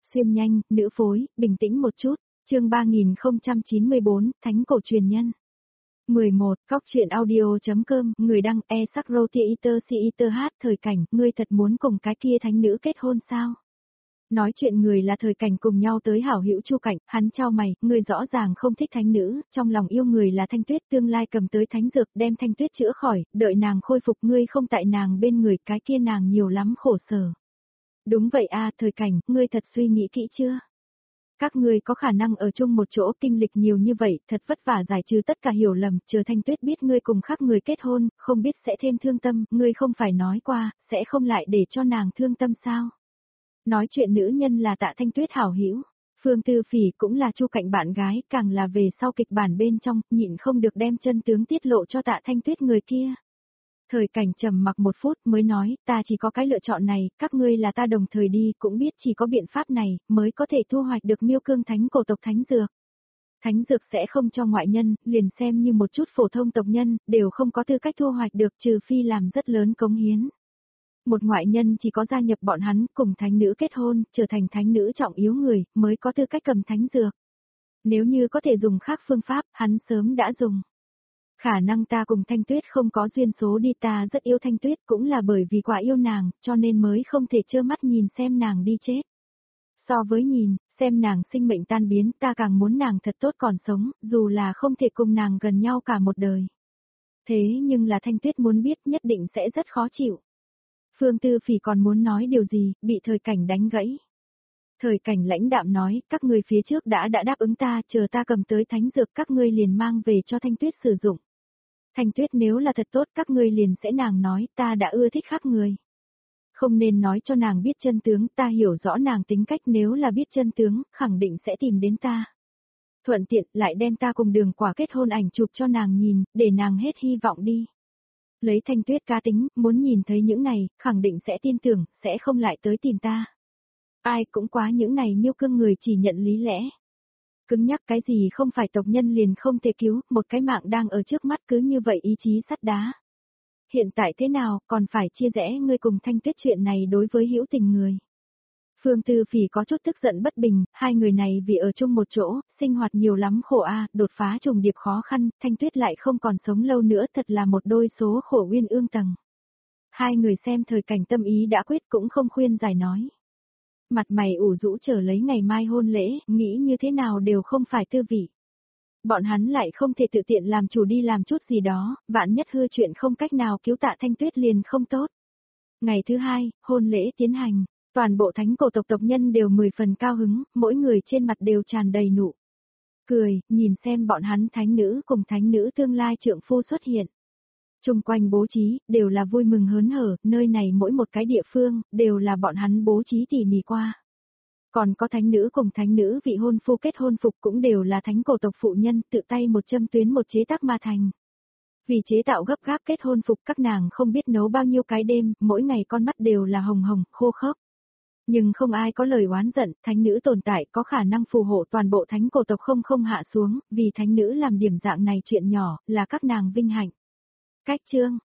xuyên nhanh, nữ phối, bình tĩnh một chút. Chương 3094, Thánh cổ truyền nhân. 11. Góc truyện audio.com, người đăng e-sắc-rô-tia-iter-si-iter-hát. Thời cảnh, ngươi thật muốn cùng cái kia thánh nữ kết hôn sao? Nói chuyện người là Thời cảnh cùng nhau tới hảo hữu Chu Cảnh, hắn chau mày, ngươi rõ ràng không thích thánh nữ, trong lòng yêu người là Thanh Tuyết, tương lai cầm tới thánh dược đem Thanh Tuyết chữa khỏi, đợi nàng khôi phục, ngươi không tại nàng bên người, cái kia nàng nhiều lắm khổ sở. Đúng vậy a, Thời cảnh, ngươi thật suy nghĩ kỹ chưa? Các ngươi có khả năng ở chung một chỗ, kinh lịch nhiều như vậy, thật vất vả giải trừ tất cả hiểu lầm, chờ Thanh Tuyết biết ngươi cùng khác người kết hôn, không biết sẽ thêm thương tâm, ngươi không phải nói qua, sẽ không lại để cho nàng thương tâm sao? Nói chuyện nữ nhân là Tạ Thanh Tuyết hảo hữu, Phương Tư Phỉ cũng là Chu Cảnh bạn gái, càng là về sau kịch bản bên trong, nhịn không được đem chân tướng tiết lộ cho Tạ Thanh Tuyết người kia. Thời cảnh trầm mặc một phút mới nói, ta chỉ có cái lựa chọn này, các ngươi là ta đồng thời đi, cũng biết chỉ có biện pháp này, mới có thể thu hoạch được Miêu Cương Thánh cổ tộc thánh dược. Thánh dược sẽ không cho ngoại nhân, liền xem như một chút phổ thông tộc nhân, đều không có tư cách thu hoạch được, trừ phi làm rất lớn cống hiến. Một ngoại nhân chỉ có gia nhập bọn hắn, cùng thánh nữ kết hôn, trở thành thánh nữ trọng yếu người, mới có tư cách cầm thánh dược. Nếu như có thể dùng khác phương pháp, hắn sớm đã dùng. Khả năng ta cùng Thanh Tuyết không có duyên số đi, ta rất yêu Thanh Tuyết, cũng là bởi vì quá yêu nàng, cho nên mới không thể trơ mắt nhìn xem nàng đi chết. So với nhìn, xem nàng sinh mệnh tan biến, ta càng muốn nàng thật tốt còn sống, dù là không thể cùng nàng gần nhau cả một đời. Thế nhưng là Thanh Tuyết muốn biết nhất định sẽ rất khó chịu. Phương Tư Phỉ còn muốn nói điều gì, bị Thời cảnh đánh gãy. Thời cảnh lãnh đạm nói, các ngươi phía trước đã đáp ứng ta, chờ ta cầm tới thánh dược các ngươi liền mang về cho Thanh Tuyết sử dụng. Thanh Tuyết nếu là thật tốt các ngươi liền sẽ nàng nói, ta đã ưa thích khác người. Không nên nói cho nàng biết chân tướng, ta hiểu rõ nàng tính cách, nếu là biết chân tướng, khẳng định sẽ tìm đến ta. Thuận tiện lại đem ta cùng Đường Quả kết hôn ảnh chụp cho nàng nhìn, để nàng hết hy vọng đi. Lấy Thanh Tuyết cá tính, muốn nhìn thấy những này, khẳng định sẽ tin tưởng, sẽ không lại tới tìm ta. Ai cũng quá những này Miêu Cương người chỉ nhận lý lẽ. Cứng nhắc cái gì không phải tộc nhân liền không thể cứu, một cái mạng đang ở trước mắt cứ như vậy ý chí sắt đá. Hiện tại thế nào, còn phải chia rẽ ngươi cùng Thanh Tuyết chuyện này đối với hữu tình người. Phương Tư Phỉ có chút tức giận bất bình, hai người này vì ở chung một chỗ, sinh hoạt nhiều lắm khổ đột phá trùng điệp khó khăn, Thanh Tuyết lại không còn sống lâu nữa, thật là một đôi số khổ uyên ương tầng. Hai người xem Thời cảnh tâm ý đã quyết cũng không khuyên giải nói. Mặt mày ủ rũ chờ lấy ngày mai hôn lễ, nghĩ như thế nào đều không phải tư vị. Bọn hắn lại không thể tự tiện làm chủ đi làm chút gì đó, vạn nhất hư chuyện không cách nào cứu Tạ Thanh Tuyết liền không tốt. Ngày thứ hai, hôn lễ tiến hành, toàn bộ thánh cổ tộc tộc nhân đều 10 phần cao hứng, mỗi người trên mặt đều tràn đầy nụ cười, nhìn xem bọn hắn thánh nữ cùng thánh nữ tương lai trượng phu xuất hiện. Trung quanh bố trí, đều là vui mừng hớn hở, nơi này mỗi một cái địa phương, đều là bọn hắn bố trí tỉ mỉ qua. Còn có thánh nữ cùng thánh nữ vị hôn phu kết hôn phục cũng đều là thánh cổ tộc phụ nhân tự tay một châm tuyến một chế tác mà thành. Vì chế tạo gấp gáp kết hôn phục các nàng không biết nấu bao nhiêu cái đêm, mỗi ngày con mắt đều là hồng hồng, khô khốc. Nhưng không ai có lời oán giận, thánh nữ tồn tại có khả năng phù hộ toàn bộ thánh cổ tộc không hạ xuống, vì thánh nữ làm điểm dạng này chuyện nhỏ, là các nàng vinh hạnh. Cách chương